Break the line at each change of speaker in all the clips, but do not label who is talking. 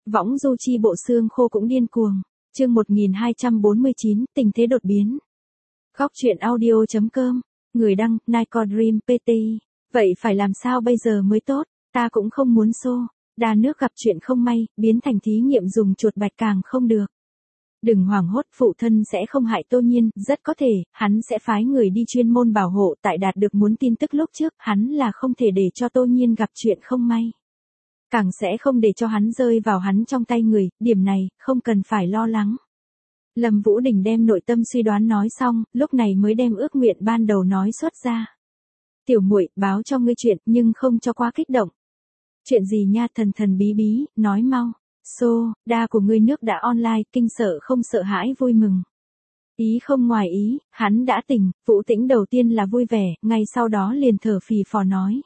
Võng du chi bộ xương khô cũng điên cuồng. Chương 1249, tình thế đột biến. Góc truyện audio.com. Người đăng, Nico Dream PT. Vậy phải làm sao bây giờ mới tốt? Ta cũng không muốn xô. Đa nước gặp chuyện không may, biến thành thí nghiệm dùng chuột bạch càng không được. Đừng hoảng hốt, phụ thân sẽ không hại Tô Nhiên, rất có thể, hắn sẽ phái người đi chuyên môn bảo hộ. Tại đạt được muốn tin tức lúc trước, hắn là không thể để cho Tô Nhiên gặp chuyện không may. Càng sẽ không để cho hắn rơi vào hắn trong tay người, điểm này, không cần phải lo lắng. Lâm Vũ Đình đem nội tâm suy đoán nói xong, lúc này mới đem ước nguyện ban đầu nói xuất ra. Tiểu muội, báo cho ngươi chuyện, nhưng không cho quá kích động. Chuyện gì nha, thần thần bí bí, nói mau. Đa của ngươi nước đã online, kinh sợ không sợ hãi vui mừng. Ý không ngoài ý, hắn đã tỉnh, Vũ Tĩnh đầu tiên là vui vẻ, ngay sau đó liền thở phì phò nói.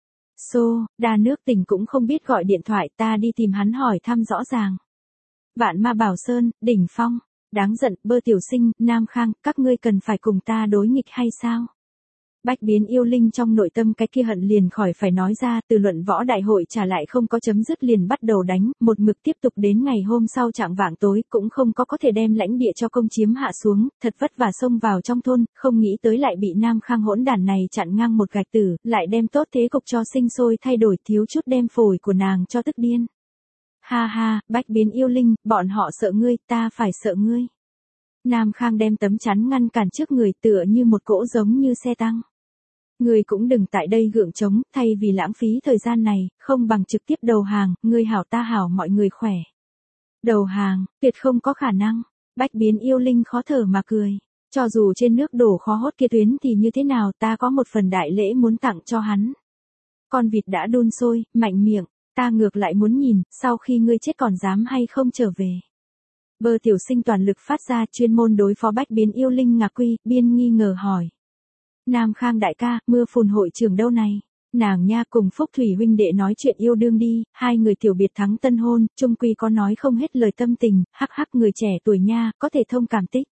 Đa nước tỉnh cũng không biết gọi điện thoại, ta đi tìm hắn hỏi thăm rõ ràng. Vạn Ma Bảo Sơn, đỉnh phong, đáng giận, Bơ Tiểu Sinh, Nam Khang, các ngươi cần phải cùng ta đối nghịch hay sao? Bách Biến yêu linh trong nội tâm cái kia hận liền khỏi phải nói ra, từ luận võ đại hội trả lại không có chấm dứt liền bắt đầu đánh, một mực tiếp tục đến ngày hôm sau chạng vạng tối, cũng không có thể đem lãnh địa cho công chiếm hạ xuống, thật vất vả xông vào trong thôn, không nghĩ tới lại bị Nam Khang hỗn đản này chặn ngang một gạch tử, lại đem tốt thế cục cho sinh sôi thay đổi, thiếu chút đem phổi của nàng cho tức điên. Ha ha, Bách Biến yêu linh, bọn họ sợ ngươi, ta phải sợ ngươi. Nam Khang đem tấm chắn ngăn cản trước người, tựa như một cỗ giống như xe tăng. Ngươi cũng đừng tại đây gượng chống, thay vì lãng phí thời gian này, không bằng trực tiếp đầu hàng, ngươi hảo ta hảo mọi người khỏe. Đầu hàng, tuyệt không có khả năng. Bách Biến yêu linh khó thở mà cười. Cho dù trên nước đổ khó hốt kia tuyến thì như thế nào, ta có một phần đại lễ muốn tặng cho hắn. Con vịt đã đun sôi, mạnh miệng, ta ngược lại muốn nhìn, sau khi ngươi chết còn dám hay không trở về. Bơ Tiểu Sinh toàn lực phát ra, chuyên môn đối phó Bách Biến yêu linh ngạc quy, biên nghi ngờ hỏi. Nam Khang đại ca, mưa phùn hội trưởng đâu này? Nàng nha cùng Phúc Thủy huynh đệ nói chuyện yêu đương đi, hai người tiểu biệt thắng tân hôn, chung quy có nói không hết lời tâm tình, hắc hắc người trẻ tuổi nha, có thể thông cảm tích.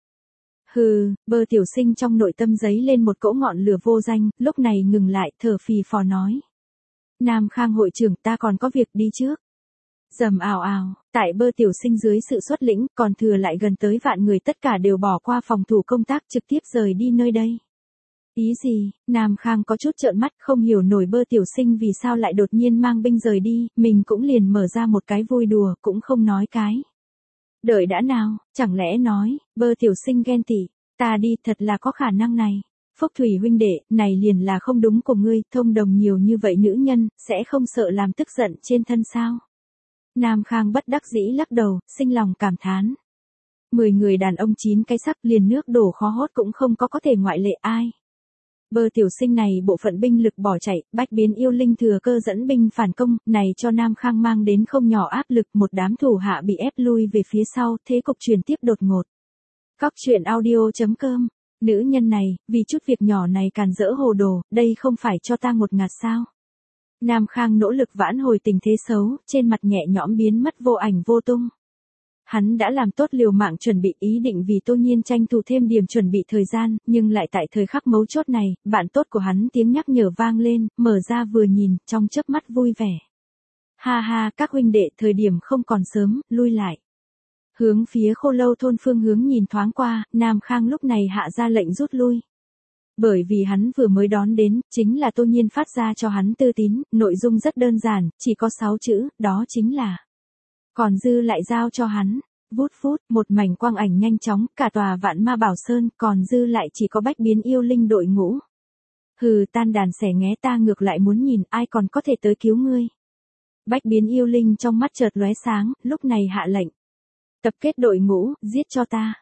Hừ, Bơ Tiểu Sinh trong nội tâm giấy lên một cỗ ngọn lửa vô danh, lúc này ngừng lại, thở phì phò nói. Nam Khang hội trưởng, ta còn có việc đi trước. Rầm ào ào, tại Bơ Tiểu Sinh dưới sự xuất lĩnh, còn thừa lại gần tới vạn người, tất cả đều bỏ qua phòng thủ công tác trực tiếp rời đi nơi đây. Ý gì? Nam Khang có chút trợn mắt, không hiểu nổi Bơ Tiểu Sinh vì sao lại đột nhiên mang binh rời đi, mình cũng liền mở ra một cái vui đùa, cũng không nói cái. Đợi đã nào, chẳng lẽ nói, Bơ Tiểu Sinh ghen tị, ta đi, thật là có khả năng này. Phúc Thủy huynh đệ, này liền là không đúng của ngươi, thông đồng nhiều như vậy nữ nhân, sẽ không sợ làm tức giận trên thân sao? Nam Khang bất đắc dĩ lắc đầu, sinh lòng cảm thán. 10 người đàn ông 9 cái sắc, liền nước đổ khó hốt cũng không có thể ngoại lệ ai. Bơ Tiểu Sinh này bộ phận binh lực bỏ chạy, Bách Biến yêu linh thừa cơ dẫn binh phản công, này cho Nam Khang mang đến không nhỏ áp lực, một đám thủ hạ bị ép lui về phía sau, thế cục chuyển tiếp đột ngột. Góc truyện audio.com. Nữ nhân này, vì chút việc nhỏ này càn rỡ hồ đồ, đây không phải cho ta ngột ngạt sao? Nam Khang nỗ lực vãn hồi tình thế xấu, trên mặt nhẹ nhõm biến mất vô ảnh vô tung. Hắn đã làm tốt liều mạng chuẩn bị, ý định vì Tô Nhiên tranh thủ thêm điểm chuẩn bị thời gian, nhưng lại tại thời khắc mấu chốt này, bạn tốt của hắn tiếng nhắc nhở vang lên, mở ra vừa nhìn, trong chớp mắt vui vẻ. Ha ha, các huynh đệ, thời điểm không còn sớm, lui lại. Hướng phía Khô Lâu thôn phương hướng nhìn thoáng qua, Nam Khang lúc này hạ ra lệnh rút lui. Bởi vì hắn vừa mới đón đến, chính là Tô Nhiên phát ra cho hắn tư tín, nội dung rất đơn giản, chỉ có 6 chữ, đó chính là. Còn dư lại giao cho hắn. Vút vút, một mảnh quang ảnh nhanh chóng, cả tòa Vạn Ma Bảo Sơn, còn dư lại chỉ có Bách Biến yêu linh đội ngũ. Hừ, tan đàn xẻ nghé, ta ngược lại muốn nhìn ai còn có thể tới cứu ngươi. Bách Biến yêu linh trong mắt chợt lóe sáng, lúc này hạ lệnh. Tập kết đội ngũ, giết cho ta.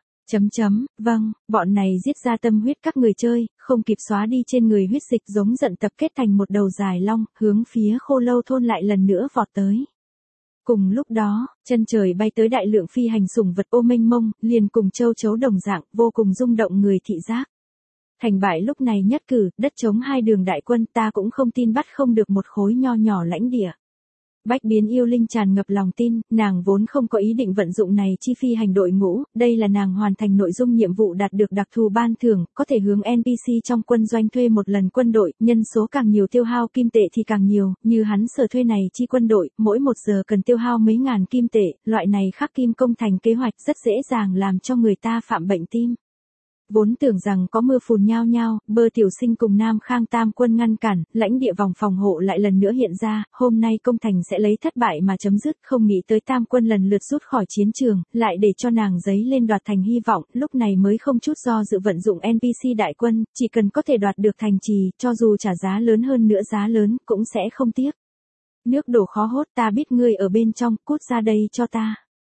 Vâng, bọn này giết ra tâm huyết các người chơi, không kịp xóa đi trên người huyết dịch, giống giận tập kết thành một đầu dài long, hướng phía Khô Lâu thôn lại lần nữa vọt tới. Cùng lúc đó, chân trời bay tới đại lượng phi hành sủng vật ô mênh mông, liền cùng châu chấu đồng dạng, vô cùng rung động người thị giác. Thành bại lúc này nhất cử, đất chống hai đường đại quân, ta cũng không tin bắt không được một khối nho nhỏ lãnh địa. Bách Biến Yêu Linh tràn ngập lòng tin, nàng vốn không có ý định vận dụng này chi phi hành đội ngũ, đây là nàng hoàn thành nội dung nhiệm vụ đạt được đặc thù ban thưởng, có thể hướng NPC trong quân doanh thuê một lần quân đội, nhân số càng nhiều tiêu hao kim tệ thì càng nhiều, như hắn sở thuê này chi quân đội, mỗi 1 giờ cần tiêu hao mấy ngàn kim tệ, loại này khắc kim công thành kế hoạch rất dễ dàng làm cho người ta phạm bệnh tim. Vốn tưởng rằng có mưa phùn nhao nhao, Bơ Tiểu Sinh cùng Nam Khang Tam quân ngăn cản, lãnh địa vòng phòng hộ lại lần nữa hiện ra, hôm nay công thành sẽ lấy thất bại mà chấm dứt, không nghĩ tới Tam quân lần lượt rút khỏi chiến trường, lại để cho nàng giấy lên đoạt thành hy vọng, lúc này mới không chút do dự vận dụng NPC đại quân, chỉ cần có thể đoạt được thành trì, cho dù trả giá lớn hơn nữa giá lớn, cũng sẽ không tiếc. Nước đổ khó hốt, ta biết ngươi ở bên trong, cút ra đây cho ta.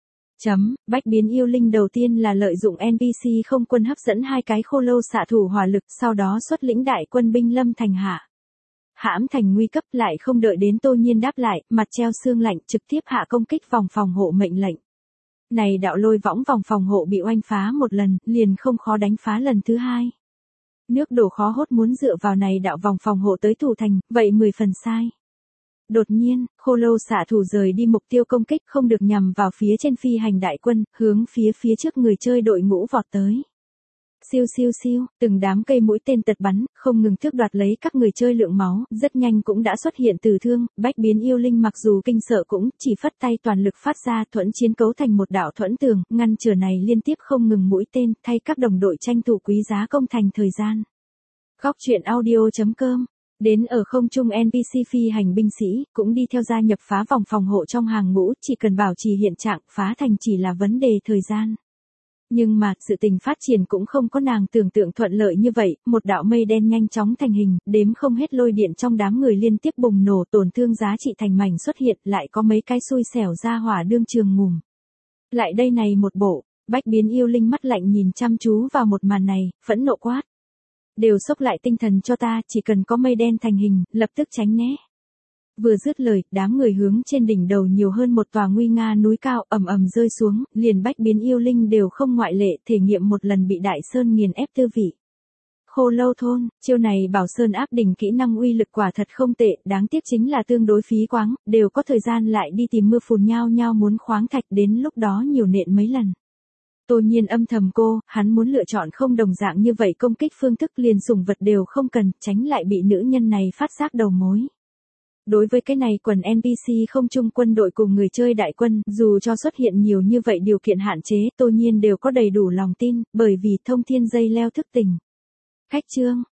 Bách Biến Yêu Linh đầu tiên là lợi dụng NPC không quân hấp dẫn 2 cái khô lâu xạ thủ hỏa lực, sau đó xuất lĩnh đại quân binh lâm thành hãm thành nguy cấp, lại không đợi đến Tô Nhiên đáp lại, mặt treo xương lạnh trực tiếp hạ công kích vòng phòng hộ mệnh lệnh. Này đạo lôi võng vòng phòng hộ bị oanh phá một lần, liền không khó đánh phá lần thứ 2. Nước đổ khó hốt muốn dựa vào này đạo vòng phòng hộ tới thủ thành, vậy 10 phần sai. Đột nhiên, khô lâu xạ thủ rời đi mục tiêu công kích, không được nhằm vào phía trên phi hành đại quân, hướng phía trước người chơi đội ngũ vọt tới. Siêu siêu siêu, từng đám cây mũi tên tật bắn, không ngừng tước đoạt lấy các người chơi lượng máu, rất nhanh cũng đã xuất hiện tử thương, Bách Biến Yêu Linh mặc dù kinh sợ cũng chỉ phất tay toàn lực phát ra thuẫn chiến cấu thành một đạo thuẫn tường, ngăn trở này liên tiếp không ngừng mũi tên, thay các đồng đội tranh thủ quý giá công thành thời gian. Góc truyện audio.com. Đến ở không trung NPC phi hành binh sĩ, cũng đi theo gia nhập phá vòng phòng hộ trong hàng ngũ, chỉ cần bảo trì hiện trạng, phá thành chỉ là vấn đề thời gian. Nhưng mà, sự tình phát triển cũng không có nàng tưởng tượng thuận lợi như vậy, một đạo mây đen nhanh chóng thành hình, đếm không hết lôi điện trong đám người liên tiếp bùng nổ, tổn thương giá trị thành mảnh xuất hiện, lại có mấy cái xui xẻo ra hỏa đương trường ngủm. Lại đây này một bộ, Bách Biến Yêu Linh mắt lạnh nhìn chăm chú vào một màn này, phẫn nộ quát. Đều xốc lại tinh thần cho ta, chỉ cần có mây đen thành hình, lập tức tránh né. Vừa dứt lời, đám người hướng trên đỉnh đầu nhiều hơn một tòa nguy nga núi cao ầm ầm rơi xuống, liền Bách Biến Yêu Linh đều không ngoại lệ, thể nghiệm một lần bị Đại Sơn nghiền ép tư vị. Khô lâu thôn, chiêu này Bảo Sơn áp đỉnh kỹ năng uy lực quả thật không tệ, đáng tiếc chính là tương đối phí quáng, đều có thời gian lại đi tìm mưa phùn nhao nhao muốn khoáng thạch, đến lúc đó nhiều nện mấy lần. Tô Nhiên âm thầm cô, hắn muốn lựa chọn không đồng dạng như vậy công kích phương thức, liền sủng vật đều không cần, tránh lại bị nữ nhân này phát giác đầu mối. Đối với cái này quần NPC không chung quân đội cùng người chơi đại quân, dù cho xuất hiện nhiều như vậy điều kiện hạn chế, Tô Nhiên đều có đầy đủ lòng tin, bởi vì thông thiên dây leo thức tỉnh. Khách chương,